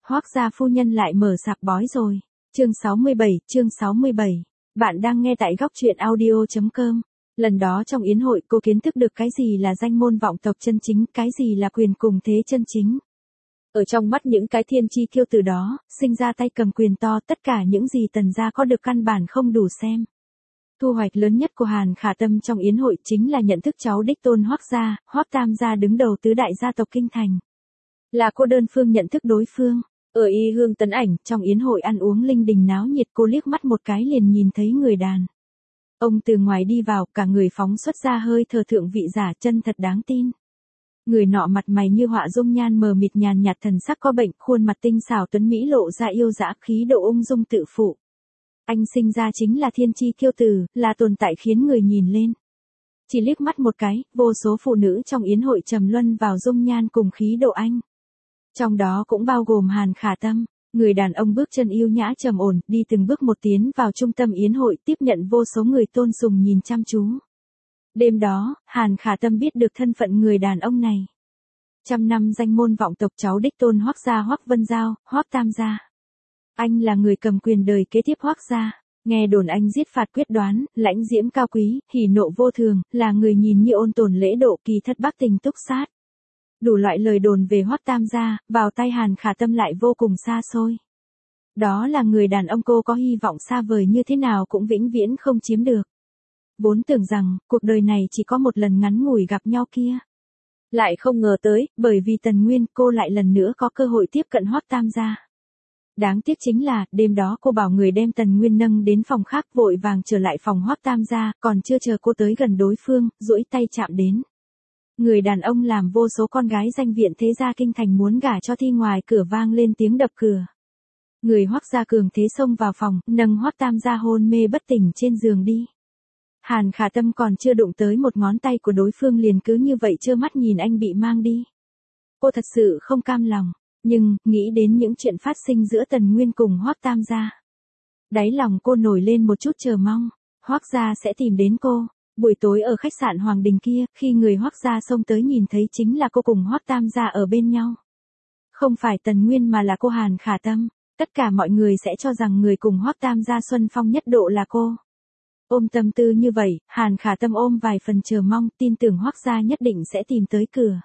Hoác gia phu nhân lại mở sạp bói rồi. Chương 67. Bạn đang nghe tại góc truyện audio.com. Lần đó trong yến hội cô kiến thức được cái gì là danh môn vọng tộc chân chính, cái gì là quyền cùng thế chân chính. Ở trong mắt những cái thiên chi kiêu từ đó, sinh ra tay cầm quyền to, tất cả những gì Tần gia có được căn bản không đủ xem. Thu hoạch lớn nhất của Hàn Khả Tâm trong yến hội chính là nhận thức cháu đích tôn Hoác gia, Hoác Tam gia đứng đầu tứ đại gia tộc kinh thành. Là cô đơn phương nhận thức đối phương. Ở Y Hương Tấn Ảnh, trong yến hội ăn uống linh đình náo nhiệt, cô liếc mắt một cái liền nhìn thấy người đàn ông từ ngoài đi vào, cả người phóng xuất ra hơi thở thượng vị giả, chân thật đáng tin. Người nọ mặt mày như họa, dung nhan mờ mịt, nhàn nhạt, thần sắc có bệnh, khuôn mặt tinh xảo tuấn mỹ lộ ra yêu dã, khí độ ung dung tự phụ. Anh sinh ra chính là thiên chi kiêu tử, là tồn tại khiến người nhìn lên. Chỉ liếc mắt một cái, vô số phụ nữ trong yến hội trầm luân vào dung nhan cùng khí độ anh. Trong đó cũng bao gồm Hàn Khả Tâm. Người đàn ông bước chân yêu nhã trầm ổn, đi từng bước một tiến vào trung tâm yến hội, tiếp nhận vô số người tôn sùng nhìn chăm chú. Đêm đó, Hàn Khả Tâm biết được thân phận người đàn ông này. Trăm năm danh môn vọng tộc, cháu đích tôn Hoác gia Hoác Vân Giao, Hoác Tam gia. Anh là người cầm quyền đời kế tiếp Hoác gia. Nghe đồn anh giết phạt quyết đoán, lãnh diễm cao quý, hỉ nộ vô thường, là người nhìn như ôn tồn lễ độ, kỳ thất bắc tình túc sát. Đủ loại lời đồn về Hoác Tam gia, vào tay Hàn Khả Tâm lại vô cùng xa xôi. Đó là người đàn ông cô có hy vọng xa vời như thế nào cũng vĩnh viễn không chiếm được. Vốn tưởng rằng, cuộc đời này chỉ có một lần ngắn ngủi gặp nhau kia. Lại không ngờ tới, bởi vì Tần Nguyên, cô lại lần nữa có cơ hội tiếp cận Hoác Tam gia. Đáng tiếc chính là, đêm đó cô bảo người đem Tần Nguyên nâng đến phòng khác, vội vàng trở lại phòng Hoác Tam gia, còn chưa chờ cô tới gần đối phương, duỗi tay chạm đến. Người đàn ông làm vô số con gái danh viện thế gia kinh thành muốn gả cho thi ngoài cửa vang lên tiếng đập cửa. Người Hoác gia cường thế xông vào phòng, nâng Hoác Tam gia hôn mê bất tỉnh trên giường đi. Hàn Khả Tâm còn chưa đụng tới một ngón tay của đối phương liền cứ như vậy trơ mắt nhìn anh bị mang đi. Cô thật sự không cam lòng, nhưng, nghĩ đến những chuyện phát sinh giữa Tần Nguyên cùng Hoác Tam gia. Đáy lòng cô nổi lên một chút chờ mong, Hoác gia sẽ tìm đến cô. Buổi tối ở khách sạn Hoàng Đình kia, khi người Hoác gia xông tới nhìn thấy chính là cô cùng Hoác Tam gia ở bên nhau. Không phải Tần Nguyên mà là cô Hàn Khả Tâm, tất cả mọi người sẽ cho rằng người cùng Hoác Tam gia xuân phong nhất độ là cô. Ôm tâm tư như vậy, Hàn Khả Tâm ôm vài phần chờ mong, tin tưởng Hoác gia nhất định sẽ tìm tới cửa.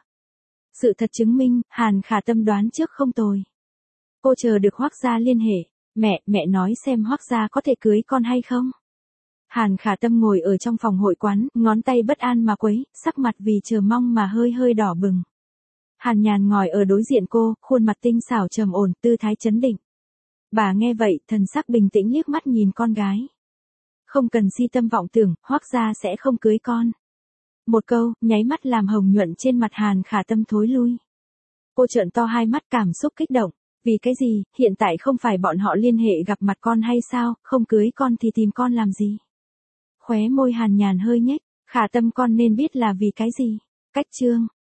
Sự thật chứng minh, Hàn Khả Tâm đoán trước không tồi. Cô chờ được Hoác gia liên hệ, mẹ nói xem Hoác gia có thể cưới con hay không. Hàn Khả Tâm ngồi ở trong phòng hội quán, ngón tay bất an mà quấy, sắc mặt vì chờ mong mà hơi đỏ bừng. Hàn Nhàn ngồi ở đối diện cô, khuôn mặt tinh xảo trầm ổn, tư thái chấn định. Bà nghe vậy, thần sắc bình tĩnh liếc mắt nhìn con gái. Không cần si tâm vọng tưởng, Hoác gia sẽ không cưới con. Một câu, nháy mắt làm hồng nhuận trên mặt Hàn Khả Tâm thối lui. Cô trợn to hai mắt cảm xúc kích động. Vì cái gì, hiện tại không phải bọn họ liên hệ gặp mặt con hay sao, không cưới con thì tìm con làm gì? Khóe môi Hàn Nhàn hơi nhếch, Khả Tâm con nên biết là vì cái gì. Cách chương.